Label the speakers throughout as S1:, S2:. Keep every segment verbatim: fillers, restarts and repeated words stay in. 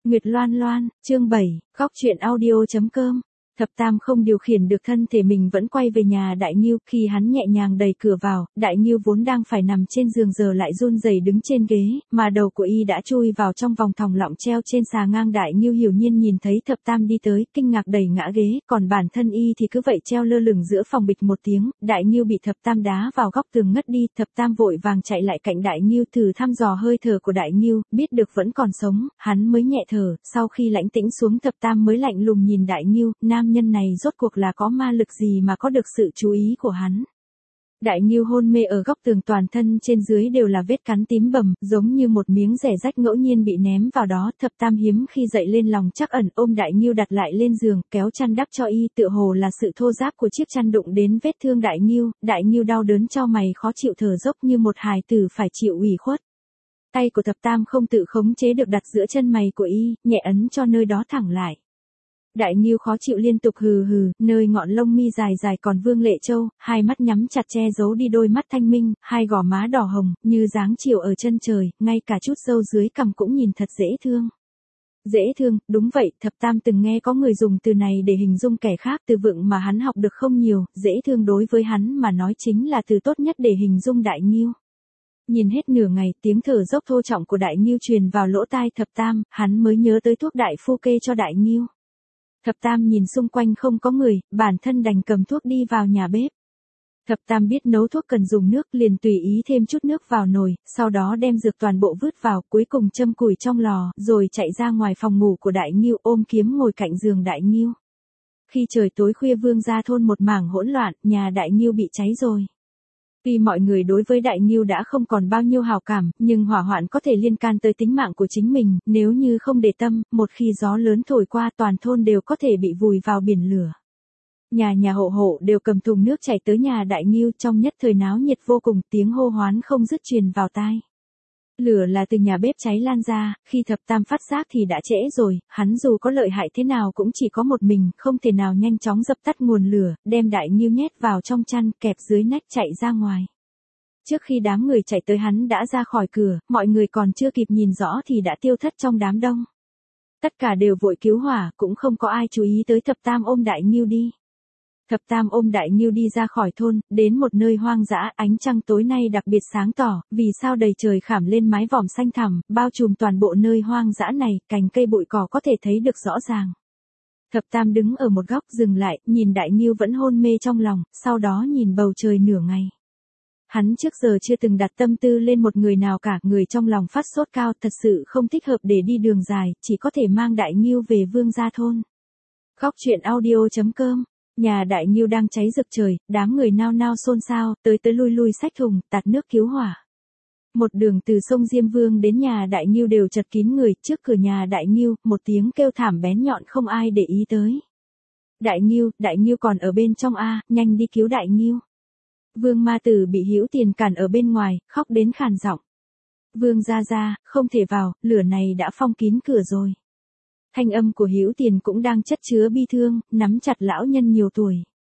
S1: Nguyệt Loan Loan, chương bảy, góc truyện audio chấm com. Thập Tam không điều khiển được thân thể mình vẫn quay về nhà Đại Nghiêu, khi hắn nhẹ nhàng đẩy cửa vào, Đại Nghiêu vốn đang phải nằm trên giường giờ lại run rẩy đứng trên ghế, mà đầu của y đã chui vào trong vòng thòng lọng treo trên xà ngang. Đại Nghiêu hiển nhiên nhìn thấy Thập Tam đi tới, kinh ngạc đẩy ngã ghế, còn bản thân y thì cứ vậy treo lơ lửng giữa phòng. Bịch một tiếng, Đại Nghiêu bị Thập Tam đá vào góc tường ngất đi. Thập Tam vội vàng chạy lại cạnh Đại Nghiêu thử thăm dò hơi thở của Đại Nghiêu, biết được vẫn còn sống, hắn mới nhẹ thở. Sau khi lãnh tĩnh xuống, Thập Tam mới lạnh lùng nhìn Đại Nghiêu, nam nhân này rốt cuộc là có ma lực gì mà có được sự chú ý của hắn. Đại Nghiêu hôn mê ở góc tường, toàn thân trên dưới đều là vết cắn tím bầm, giống như một miếng rẻ rách ngẫu nhiên bị ném vào đó. Thập Tam hiếm khi dậy lên lòng trắc ẩn ôm Đại Nghiêu đặt lại lên giường, kéo chăn đắp cho y, tựa hồ là sự thô ráp của chiếc chăn đụng đến vết thương Đại Nghiêu. Đại Nghiêu đau đớn chau mày khó chịu, thở dốc như một hài tử phải chịu ủy khuất. Tay của Thập Tam không tự khống chế được đặt giữa chân mày của y, nhẹ ấn cho nơi đó thẳng lại. Đại Nghiêu khó chịu liên tục hừ hừ, nơi ngọn lông mi dài dài còn vương lệ châu, hai mắt nhắm chặt che giấu đi đôi mắt thanh minh, hai gò má đỏ hồng, như dáng chiều ở chân trời, ngay cả chút râu dưới cằm cũng nhìn thật dễ thương. Dễ thương, đúng vậy, Thập Tam từng nghe có người dùng từ này để hình dung kẻ khác, từ vựng mà hắn học được không nhiều, dễ thương đối với hắn mà nói chính là từ tốt nhất để hình dung Đại Nghiêu. Nhìn hết nửa ngày, tiếng thở dốc thô trọng của Đại Nghiêu truyền vào lỗ tai Thập Tam, hắn mới nhớ tới thuốc đại phu kê cho Đại Nghiêu. Thập Tam nhìn xung quanh không có người, bản thân đành cầm thuốc đi vào nhà bếp. Thập Tam biết nấu thuốc cần dùng nước, liền tùy ý thêm chút nước vào nồi, sau đó đem dược toàn bộ vứt vào, cuối cùng châm củi trong lò, rồi chạy ra ngoài phòng ngủ của Đại Nghiêu, ôm kiếm ngồi cạnh giường Đại Nghiêu. Khi trời tối khuya, Vương gia thôn một mảng hỗn loạn, nhà Đại Nghiêu bị cháy rồi. Tuy mọi người đối với Đại Nghiêu đã không còn bao nhiêu hảo cảm, nhưng hỏa hoạn có thể liên can tới tính mạng của chính mình, nếu như không để tâm, một khi gió lớn thổi qua toàn thôn đều có thể bị vùi vào biển lửa. Nhà nhà hộ hộ đều cầm thùng nước chảy tới nhà Đại Nghiêu, trong nhất thời náo nhiệt vô cùng, tiếng hô hoán không dứt truyền vào tai. Lửa là từ nhà bếp cháy lan ra, khi Thập Tam phát giác thì đã trễ rồi, hắn dù có lợi hại thế nào cũng chỉ có một mình, không thể nào nhanh chóng dập tắt nguồn lửa, đem Đại Nghiêu nhét vào trong chăn, kẹp dưới nách chạy ra ngoài. Trước khi đám người chạy tới hắn đã ra khỏi cửa, mọi người còn chưa kịp nhìn rõ thì đã tiêu thất trong đám đông. Tất cả đều vội cứu hỏa, cũng không có ai chú ý tới Thập Tam ôm Đại Nghiêu đi. Thập Tam ôm Đại Nghiêu đi ra khỏi thôn, đến một nơi hoang dã, ánh trăng tối nay đặc biệt sáng tỏ, vì sao đầy trời khảm lên mái vòm xanh thẳm, bao trùm toàn bộ nơi hoang dã này, cành cây bụi cỏ có thể thấy được rõ ràng. Thập Tam đứng ở một góc dừng lại, nhìn Đại Nghiêu vẫn hôn mê trong lòng, sau đó nhìn bầu trời nửa ngày. Hắn trước giờ chưa từng đặt tâm tư lên một người nào cả, người trong lòng phát sốt cao, thật sự không thích hợp để đi đường dài, chỉ có thể mang Đại Nghiêu về Vương gia thôn. Góc truyện audio chấm com. Nhà Đại Nghiêu đang cháy rực trời, đám người nao nao xôn xao, tới tới lui lui xách thùng, tạt nước cứu hỏa. Một đường từ sông Diêm Vương đến nhà Đại Nghiêu đều chật kín người, trước cửa nhà Đại Nghiêu, một tiếng kêu thảm bén nhọn không ai để ý tới. Đại Nghiêu, Đại Nghiêu còn ở bên trong a, nhanh đi cứu Đại Nghiêu. Vương ma tử bị Hữu Tiền cản ở bên ngoài, khóc đến khàn giọng. Vương gia gia, không thể vào, lửa này đã phong kín cửa rồi. Thanh âm của Hữu Tiền cũng đang chất chứa bi thương, nắm chặt lão nhân nhiều tuổi.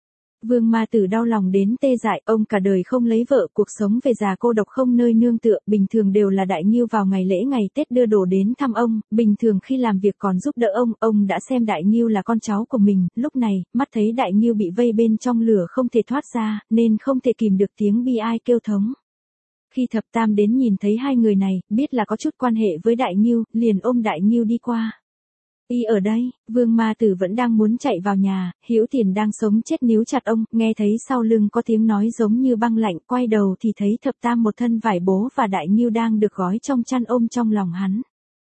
S1: Vương ma tử đau lòng đến tê dại, ông cả đời không lấy vợ, cuộc sống về già cô độc không nơi nương tựa, bình thường đều là Đại Nghiêu vào ngày lễ ngày Tết đưa đồ đến thăm ông, bình thường khi làm việc còn giúp đỡ ông, ông đã xem Đại Nghiêu là con cháu của mình, lúc này, mắt thấy Đại Nghiêu bị vây bên trong lửa không thể thoát ra, nên không thể kìm được tiếng bi ai kêu thống. Khi Thập Tam đến nhìn thấy hai người này, biết là có chút quan hệ với Đại Nghiêu, liền ôm Đại Nghiêu đi qua. Y ở đây, Vương ma tử vẫn đang muốn chạy vào nhà, Hữu Tiền đang sống chết níu chặt ông, nghe thấy sau lưng có tiếng nói giống như băng lạnh, quay đầu thì thấy Thập Tam một thân vải bố và Đại Nghiêu đang được gói trong chăn ôm trong lòng hắn.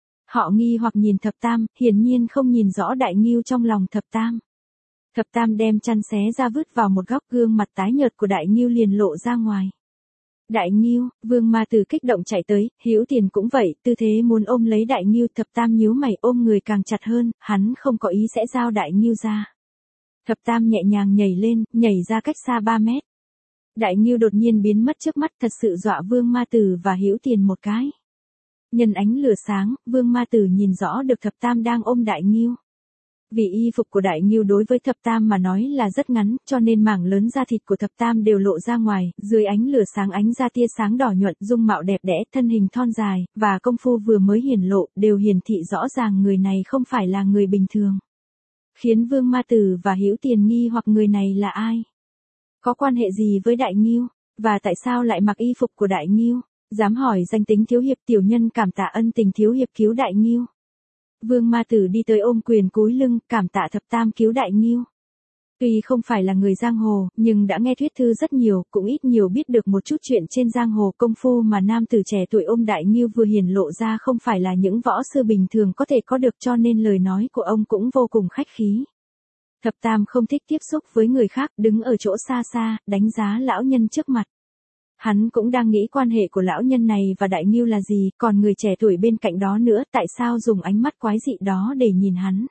S1: Họ nghi hoặc nhìn Thập Tam, hiển nhiên không nhìn rõ Đại Nghiêu trong lòng Thập Tam. Thập Tam đem chăn xé ra vứt vào một góc, gương mặt tái nhợt của Đại Nghiêu liền lộ ra ngoài. Đại Nghiêu, Vương ma tử kích động chạy tới, Hữu Tiền cũng vậy, tư thế muốn ôm lấy Đại Nghiêu. Thập Tam nhíu mày, ôm người càng chặt hơn, hắn không có ý sẽ giao Đại Nghiêu ra. Thập Tam nhẹ nhàng nhảy lên, nhảy ra cách xa ba mét. Đại Nghiêu đột nhiên biến mất trước mắt, thật sự dọa Vương ma tử và Hữu Tiền một cái. Nhân ánh lửa sáng, Vương ma tử nhìn rõ được Thập Tam đang ôm Đại Nghiêu. Vì y phục của Đại Ngưu đối với Thập Tam mà nói là rất ngắn, cho nên mảng lớn da thịt của Thập Tam đều lộ ra ngoài, dưới ánh lửa sáng ánh ra tia sáng đỏ nhuận, dung mạo đẹp đẽ, thân hình thon dài, và công phu vừa mới hiển lộ, đều hiển thị rõ ràng người này không phải là người bình thường. Khiến Vương Ma Tử và Hữu Tiền nghi hoặc người này là ai? Có quan hệ gì với Đại Ngưu? Và tại sao lại mặc y phục của Đại Ngưu? Dám hỏi danh tính thiếu hiệp, tiểu nhân cảm tạ ân tình thiếu hiệp cứu Đại Ngưu. Vương Ma Tử đi tới ôm quyền cúi lưng, cảm tạ Thập Tam cứu Đại Ngưu. Tuy không phải là người giang hồ, nhưng đã nghe thuyết thư rất nhiều, cũng ít nhiều biết được một chút chuyện trên giang hồ. Công phu mà nam tử trẻ tuổi ôm Đại Ngưu vừa hiển lộ ra không phải là những võ sư bình thường có thể có được, cho nên lời nói của ông cũng vô cùng khách khí. Thập Tam không thích tiếp xúc với người khác, đứng ở chỗ xa xa, đánh giá lão nhân trước mặt. Hắn cũng đang nghĩ quan hệ của lão nhân này và Đại Ngưu là gì, còn người trẻ tuổi bên cạnh đó nữa, tại sao dùng ánh mắt quái dị đó để nhìn hắn.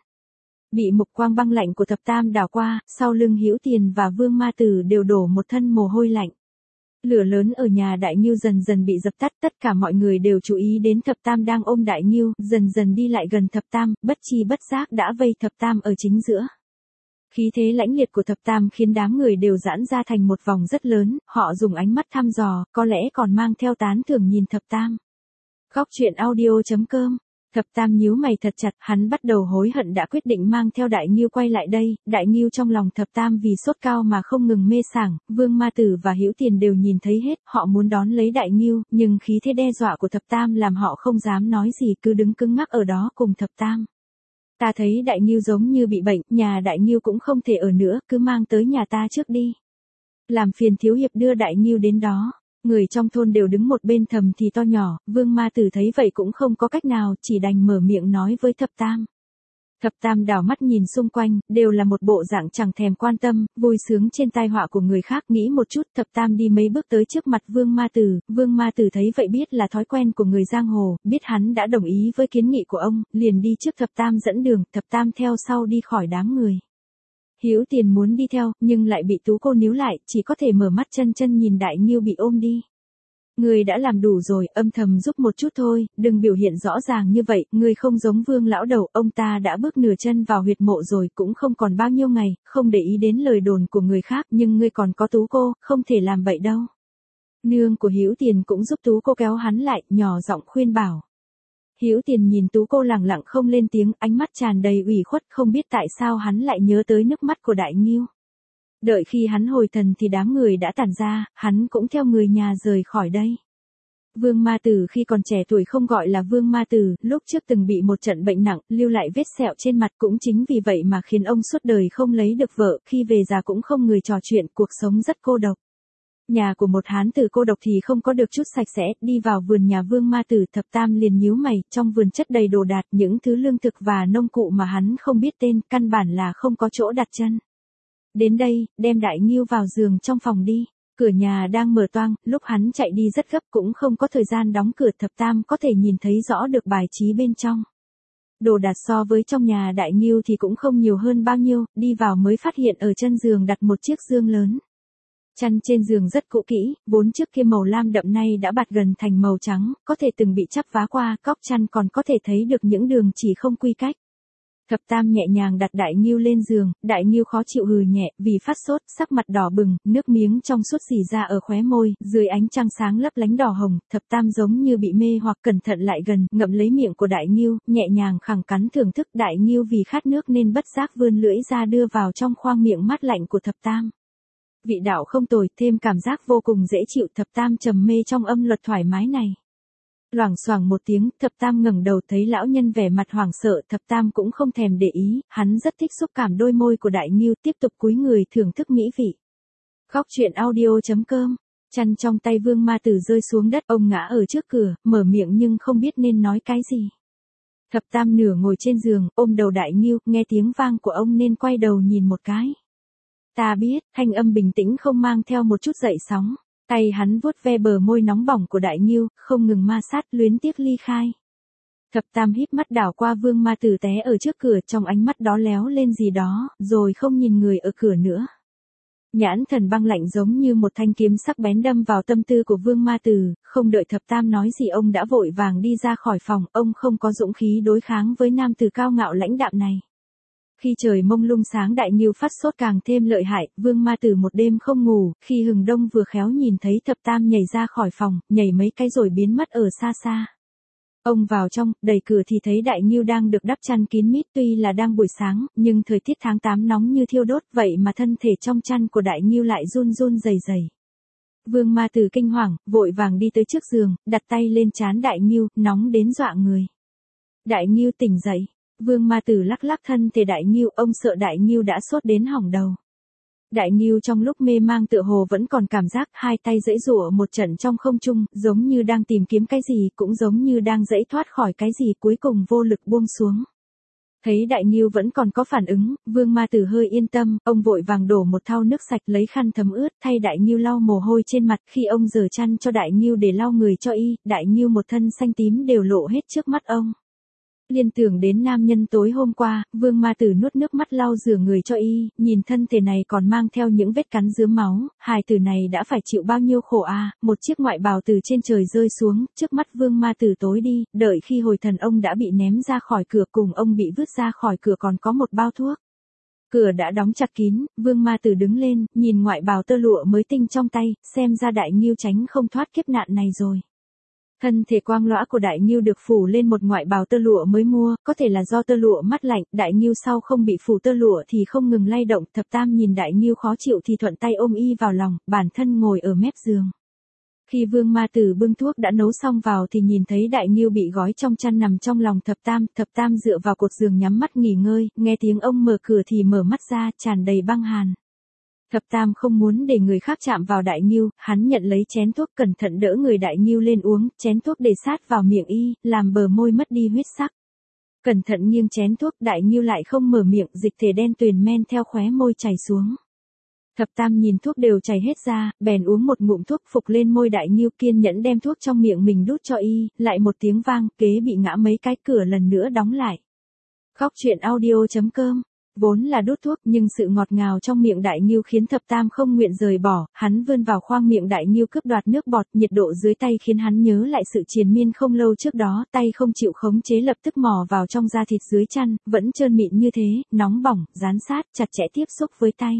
S1: Bị mục quang băng lạnh của Thập Tam đảo qua, sau lưng Hữu Tiền và Vương Ma Tử đều đổ một thân mồ hôi lạnh. Lửa lớn ở nhà Đại Ngưu dần dần bị dập tắt, tất cả mọi người đều chú ý đến Thập Tam đang ôm Đại Ngưu, dần dần đi lại gần Thập Tam, bất chi bất giác đã vây Thập Tam ở chính giữa. Khí thế lãnh liệt của Thập Tam khiến đám người đều giãn ra thành một vòng rất lớn, họ dùng ánh mắt thăm dò, có lẽ còn mang theo tán thưởng nhìn Thập Tam. Góc truyện audio chấm com. Thập Tam nhíu mày thật chặt, hắn bắt đầu hối hận đã quyết định mang theo Đại Ngưu quay lại đây. Đại Ngưu trong lòng Thập Tam vì sốt cao mà không ngừng mê sảng, Vương Ma Tử và Hữu Tiền đều nhìn thấy hết, họ muốn đón lấy Đại Ngưu, nhưng khí thế đe dọa của Thập Tam làm họ không dám nói gì, cứ đứng cứng ngắc ở đó cùng Thập Tam. Ta thấy Đại Ngưu giống như bị bệnh, nhà Đại Ngưu cũng không thể ở nữa, cứ mang tới nhà ta trước đi. Làm phiền thiếu hiệp đưa Đại Ngưu đến đó. Người trong thôn đều đứng một bên thầm thì to nhỏ, Vương Ma Tử thấy vậy cũng không có cách nào, chỉ đành mở miệng nói với Thập Tam. Thập Tam đảo mắt nhìn xung quanh, đều là một bộ dạng chẳng thèm quan tâm, vui sướng trên tai họa của người khác. Nghĩ một chút, Thập Tam đi mấy bước tới trước mặt Vương Ma Tử, Vương Ma Tử thấy vậy biết là thói quen của người giang hồ, biết hắn đã đồng ý với kiến nghị của ông, liền đi trước Thập Tam dẫn đường, Thập Tam theo sau đi khỏi đám người. Hữu Tiền muốn đi theo, nhưng lại bị Tú cô níu lại, chỉ có thể mở mắt chân chân nhìn Đại Ngưu bị ôm đi. Ngươi đã làm đủ rồi, âm thầm giúp một chút thôi, đừng biểu hiện rõ ràng như vậy, ngươi không giống Vương lão đầu, ông ta đã bước nửa chân vào huyệt mộ rồi, cũng không còn bao nhiêu ngày, không để ý đến lời đồn của người khác, nhưng ngươi còn có Tú cô, không thể làm vậy đâu. Nương của Hữu Tiền cũng giúp Tú cô kéo hắn lại, nhỏ giọng khuyên bảo. Hữu Tiền nhìn Tú cô lẳng lặng không lên tiếng, ánh mắt tràn đầy ủy khuất, không biết tại sao hắn lại nhớ tới nước mắt của Đại Ngưu. Đợi khi hắn hồi thần thì đám người đã tản ra, hắn cũng theo người nhà rời khỏi đây. Vương Ma Tử khi còn trẻ tuổi không gọi là Vương Ma Tử, lúc trước từng bị một trận bệnh nặng, lưu lại vết sẹo trên mặt, cũng chính vì vậy mà khiến ông suốt đời không lấy được vợ, khi về già cũng không người trò chuyện, cuộc sống rất cô độc. Nhà của một hán tử cô độc thì không có được chút sạch sẽ, đi vào vườn nhà Vương Ma Tử, Thập Tam liền nhíu mày, trong vườn chất đầy đồ đạc, những thứ lương thực và nông cụ mà hắn không biết tên, căn bản là không có chỗ đặt chân. Đến đây, đem Đại Ngưu vào giường trong phòng đi. Cửa nhà đang mở toang, lúc hắn chạy đi rất gấp cũng không có thời gian đóng cửa. Thập Tam có thể nhìn thấy rõ được bài trí bên trong. Đồ đạc so với trong nhà Đại Ngưu thì cũng không nhiều hơn bao nhiêu, đi vào mới phát hiện ở chân giường đặt một chiếc dương lớn. Chăn trên giường rất cũ kỹ, bốn chiếc kia màu lam đậm nay đã bạt gần thành màu trắng, có thể từng bị chắp vá qua, góc chăn còn có thể thấy được những đường chỉ không quy cách. Thập Tam nhẹ nhàng đặt Đại Ngưu lên giường, Đại Ngưu khó chịu hừ nhẹ, vì phát sốt, sắc mặt đỏ bừng, nước miếng trong suốt rỉ ra ở khóe môi, dưới ánh trăng sáng lấp lánh đỏ hồng, Thập Tam giống như bị mê hoặc cẩn thận lại gần, ngậm lấy miệng của Đại Ngưu, nhẹ nhàng khẳng cắn thưởng thức. Đại Ngưu vì khát nước nên bất giác vươn lưỡi ra đưa vào trong khoang miệng mát lạnh của Thập Tam. Vị đạo không tồi, thêm cảm giác vô cùng dễ chịu. Thập Tam trầm mê trong âm luật thoải mái này. Loảng xoảng một tiếng, Thập Tam ngẩng đầu thấy lão nhân vẻ mặt hoảng sợ, Thập Tam cũng không thèm để ý, hắn rất thích xúc cảm đôi môi của Đại Ngưu, tiếp tục cúi người thưởng thức mỹ vị. Góc truyện audio chấm com. Chăn trong tay Vương Ma Tử rơi xuống đất, ông ngã ở trước cửa, mở miệng nhưng không biết nên nói cái gì. Thập Tam nửa ngồi trên giường, ôm đầu Đại Ngưu, nghe tiếng vang của ông nên quay đầu nhìn một cái. Ta biết, thanh âm bình tĩnh không mang theo một chút dậy sóng. Tay hắn vuốt ve bờ môi nóng bỏng của Đại Ngưu, không ngừng ma sát, luyến tiếc ly khai. Thập Tam híp mắt đảo qua Vương Ma Tử té ở trước cửa, trong ánh mắt đó léo lên gì đó, rồi không nhìn người ở cửa nữa. Nhãn thần băng lạnh giống như một thanh kiếm sắc bén đâm vào tâm tư của Vương Ma Tử, không đợi Thập Tam nói gì ông đã vội vàng đi ra khỏi phòng, ông không có dũng khí đối kháng với nam tử cao ngạo lãnh đạm này. Khi trời mông lung sáng Đại Ngưu phát sốt càng thêm lợi hại, Vương Ma Tử một đêm không ngủ, khi hừng đông vừa khéo nhìn thấy Thập Tam nhảy ra khỏi phòng, nhảy mấy cái rồi biến mất ở xa xa. Ông vào trong, đẩy cửa thì thấy Đại Ngưu đang được đắp chăn kín mít, tuy là đang buổi sáng, nhưng thời tiết tháng tám nóng như thiêu đốt, vậy mà thân thể trong chăn của Đại Ngưu lại run run rẩy rẩy. Vương Ma Tử kinh hoàng, vội vàng đi tới trước giường, đặt tay lên trán Đại Ngưu, nóng đến dọa người. Đại Ngưu tỉnh dậy. Vương Ma Tử lắc lắc thân thể Đại Ngưu, ông sợ Đại Ngưu đã sốt đến hỏng đầu. Đại Ngưu trong lúc mê mang tựa hồ vẫn còn cảm giác, hai tay giãy giụa một trận trong không trung, giống như đang tìm kiếm cái gì, cũng giống như đang giãy thoát khỏi cái gì, cuối cùng vô lực buông xuống. Thấy Đại Ngưu vẫn còn có phản ứng, Vương Ma Tử hơi yên tâm, ông vội vàng đổ một thau nước sạch lấy khăn thấm ướt thay Đại Ngưu lau mồ hôi trên mặt. Khi ông giở chăn cho Đại Ngưu để lau người cho y, Đại Ngưu một thân xanh tím đều lộ hết trước mắt ông. Liên tưởng đến nam nhân tối hôm qua, Vương Ma Tử nuốt nước mắt lau rửa người cho y, nhìn thân thể này còn mang theo những vết cắn rướm máu, hài tử này đã phải chịu bao nhiêu khổ à, một chiếc ngoại bào từ trên trời rơi xuống, trước mắt Vương Ma Tử tối đi, đợi khi hồi thần ông đã bị ném ra khỏi cửa, cùng ông bị vứt ra khỏi cửa còn có một bao thuốc. Cửa đã đóng chặt kín, Vương Ma Tử đứng lên, nhìn ngoại bào tơ lụa mới tinh trong tay, xem ra Đại Ngưu tránh không thoát kiếp nạn này rồi. Thân thể quang lõa của Đại Ngưu được phủ lên một ngoại bào tơ lụa mới mua, có thể là do tơ lụa mát lạnh, Đại Ngưu sau không bị phủ tơ lụa thì không ngừng lay động. Thập Tam nhìn Đại Ngưu khó chịu thì thuận tay ôm y vào lòng, bản thân ngồi ở mép giường. Khi Vương Ma Tử bưng thuốc đã nấu xong vào thì nhìn thấy Đại Ngưu bị gói trong chăn nằm trong lòng Thập Tam, Thập Tam dựa vào cột giường nhắm mắt nghỉ ngơi, nghe tiếng ông mở cửa thì mở mắt ra, tràn đầy băng hàn. Thập Tam không muốn để người khác chạm vào Đại Ngưu, hắn nhận lấy chén thuốc cẩn thận đỡ người Đại Ngưu lên uống, chén thuốc để sát vào miệng y, làm bờ môi mất đi huyết sắc. Cẩn thận nghiêng chén thuốc, Đại Ngưu lại không mở miệng, dịch thể đen tuyền men theo khóe môi chảy xuống. Thập Tam nhìn thuốc đều chảy hết ra, bèn uống một ngụm thuốc phục lên môi Đại Ngưu, kiên nhẫn đem thuốc trong miệng mình đút cho y, lại một tiếng vang, kế bị ngã mấy cái, cửa lần nữa đóng lại. Khóc chuyện audio chấm com. Vốn là đút thuốc, nhưng sự ngọt ngào trong miệng Đại Ngưu khiến Thập Tam không nguyện rời bỏ, hắn vươn vào khoang miệng Đại Ngưu cướp đoạt nước bọt, nhiệt độ dưới tay khiến hắn nhớ lại sự triền miên không lâu trước đó, tay không chịu khống chế lập tức mò vào trong da thịt dưới chăn, vẫn trơn mịn như thế, nóng bỏng, dán sát, chặt chẽ tiếp xúc với tay.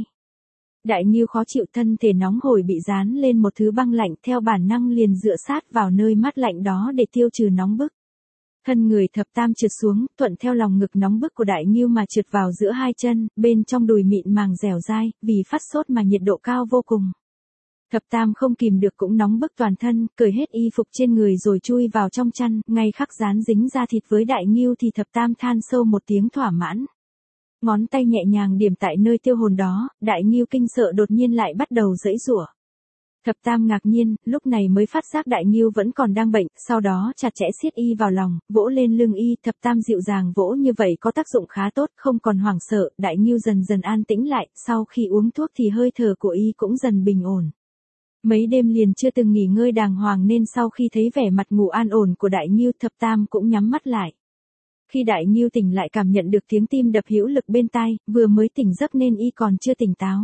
S1: Đại Ngưu khó chịu, thân thể nóng hổi bị dán lên một thứ băng lạnh, theo bản năng liền dựa sát vào nơi mát lạnh đó để tiêu trừ nóng bức. Thân người Thập Tam trượt xuống, thuận theo lòng ngực nóng bức của Đại Ngưu mà trượt vào giữa hai chân, bên trong đùi mịn màng dẻo dai, vì phát sốt mà nhiệt độ cao vô cùng. Thập Tam không kìm được cũng nóng bức toàn thân, cởi hết y phục trên người rồi chui vào trong chăn, ngay khắc dán dính da thịt với Đại Ngưu thì Thập Tam than sâu một tiếng thỏa mãn. Ngón tay nhẹ nhàng điểm tại nơi tiêu hồn đó, Đại Ngưu kinh sợ đột nhiên lại bắt đầu giãy giụa. Thập Tam ngạc nhiên, lúc này mới phát giác Đại Ngưu vẫn còn đang bệnh, sau đó chặt chẽ siết y vào lòng, vỗ lên lưng y, Thập Tam dịu dàng vỗ như vậy có tác dụng khá tốt, không còn hoảng sợ, Đại Ngưu dần dần an tĩnh lại, sau khi uống thuốc thì hơi thở của y cũng dần bình ổn. Mấy đêm liền chưa từng nghỉ ngơi đàng hoàng nên sau khi thấy vẻ mặt ngủ an ổn của Đại Ngưu, Thập Tam cũng nhắm mắt lại. Khi Đại Ngưu tỉnh lại cảm nhận được tiếng tim đập hữu lực bên tai, vừa mới tỉnh giấc nên y còn chưa tỉnh táo.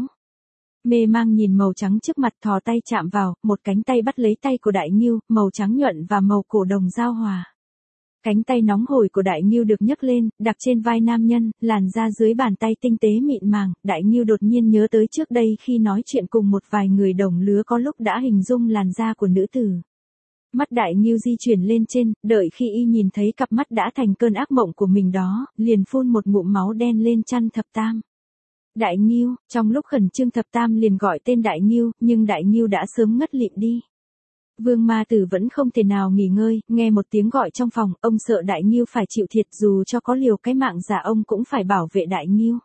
S1: Mê mang nhìn màu trắng trước mặt, thò tay chạm vào, một cánh tay bắt lấy tay của Đại Ngưu, màu trắng nhuận và màu cổ đồng giao hòa. Cánh tay nóng hổi của Đại Ngưu được nhấc lên, đặt trên vai nam nhân, làn da dưới bàn tay tinh tế mịn màng, Đại Ngưu đột nhiên nhớ tới trước đây khi nói chuyện cùng một vài người đồng lứa có lúc đã hình dung làn da của nữ tử. Mắt Đại Ngưu di chuyển lên trên, đợi khi y nhìn thấy cặp mắt đã thành cơn ác mộng của mình đó, liền phun một ngụm máu đen lên chăn Thập Tam. Đại Ngưu, trong lúc khẩn trương Thập Tam liền gọi tên Đại Ngưu, nhưng Đại Ngưu đã sớm ngất lịm đi. Vương Ma Tử vẫn không thể nào nghỉ ngơi, nghe một tiếng gọi trong phòng, ông sợ Đại Ngưu phải chịu thiệt, dù cho có liều cái mạng giả ông cũng phải bảo vệ Đại Ngưu.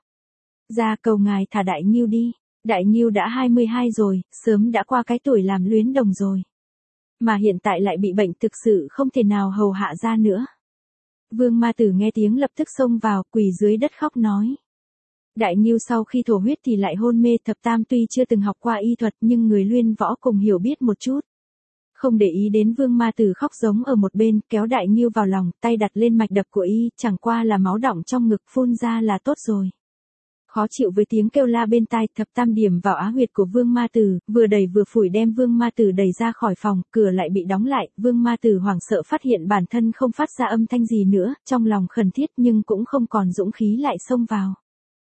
S1: Ra cầu ngài thả Đại Ngưu đi, Đại Ngưu đã hai mươi hai rồi, sớm đã qua cái tuổi làm luyến đồng rồi. Mà hiện tại lại bị bệnh thực sự không thể nào hầu hạ ra nữa. Vương Ma Tử nghe tiếng lập tức xông vào, quỳ dưới đất khóc nói. Đại Ngưu sau khi thổ huyết thì lại hôn mê. Thập Tam tuy chưa từng học qua y thuật nhưng người luyện võ cùng hiểu biết một chút. Không để ý đến Vương Ma Tử khóc giống ở một bên, kéo Đại Ngưu vào lòng, tay đặt lên mạch đập của y, chẳng qua là máu đọng trong ngực phun ra là tốt rồi. Khó chịu với tiếng kêu la bên tai, Thập Tam điểm vào á huyệt của Vương Ma Tử, vừa đẩy vừa phủi đem Vương Ma Tử đẩy ra khỏi phòng, cửa lại bị đóng lại, Vương Ma Tử hoảng sợ phát hiện bản thân không phát ra âm thanh gì nữa, trong lòng khẩn thiết nhưng cũng không còn dũng khí lại xông vào.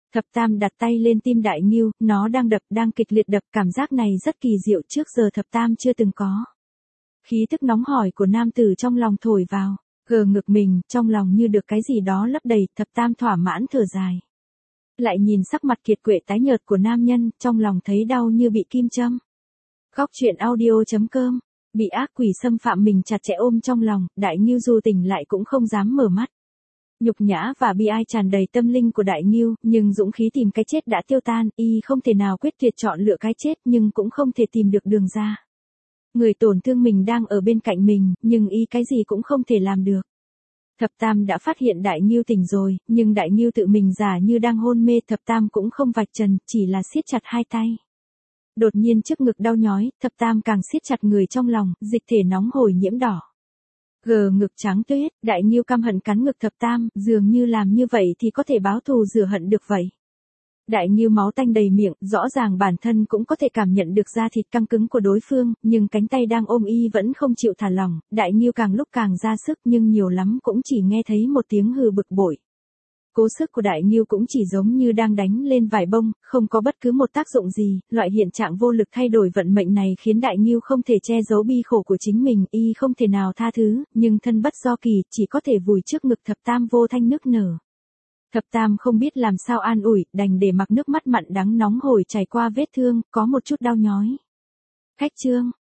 S1: Thập Tam đặt tay lên tim Đại Ngưu, nó đang đập, đang kịch liệt đập, cảm giác này rất kỳ diệu, trước giờ Thập Tam chưa từng có. Khí tức nóng hổi của nam tử trong lòng thổi vào, gờ ngực mình, trong lòng như được cái gì đó lấp đầy, Thập Tam thỏa mãn thở dài. Lại nhìn sắc mặt kiệt quệ tái nhợt của nam nhân, trong lòng thấy đau như bị kim châm. Góc truyện audio.com, bị ác quỷ xâm phạm mình chặt chẽ ôm trong lòng, Đại Ngưu dù tỉnh lại cũng không dám mở mắt. Nhục nhã và bi ai tràn đầy tâm linh của Đại Ngưu, nhưng dũng khí tìm cái chết đã tiêu tan, y không thể nào quyết tuyệt chọn lựa cái chết nhưng cũng không thể tìm được đường ra. Người tổn thương mình đang ở bên cạnh mình, nhưng y cái gì cũng không thể làm được. Thập Tam đã phát hiện Đại Ngưu tỉnh rồi, nhưng Đại Ngưu tự mình giả như đang hôn mê, Thập Tam cũng không vạch trần, chỉ là siết chặt hai tay. Đột nhiên trước ngực đau nhói, Thập Tam càng siết chặt người trong lòng, dịch thể nóng hổi nhiễm đỏ. Gờ ngực trắng tuyết, Đại Ngưu căm hận cắn ngực Thập Tam, dường như làm như vậy thì có thể báo thù rửa hận được vậy. Đại Ngưu máu tanh đầy miệng, rõ ràng bản thân cũng có thể cảm nhận được da thịt căng cứng của đối phương, nhưng cánh tay đang ôm y vẫn không chịu thả lỏng, Đại Ngưu càng lúc càng ra sức nhưng nhiều lắm cũng chỉ nghe thấy một tiếng hừ bực bội. Cố sức của Đại Ngưu cũng chỉ giống như đang đánh lên vải bông, không có bất cứ một tác dụng gì, loại hiện trạng vô lực thay đổi vận mệnh này khiến Đại Ngưu không thể che giấu bi khổ của chính mình, y không thể nào tha thứ, nhưng thân bất do kỳ, chỉ có thể vùi trước ngực Thập Tam vô thanh nức nở. Thập Tam không biết làm sao an ủi, đành để mặc nước mắt mặn đắng nóng hổi chảy qua vết thương, có một chút đau nhói. Khách chương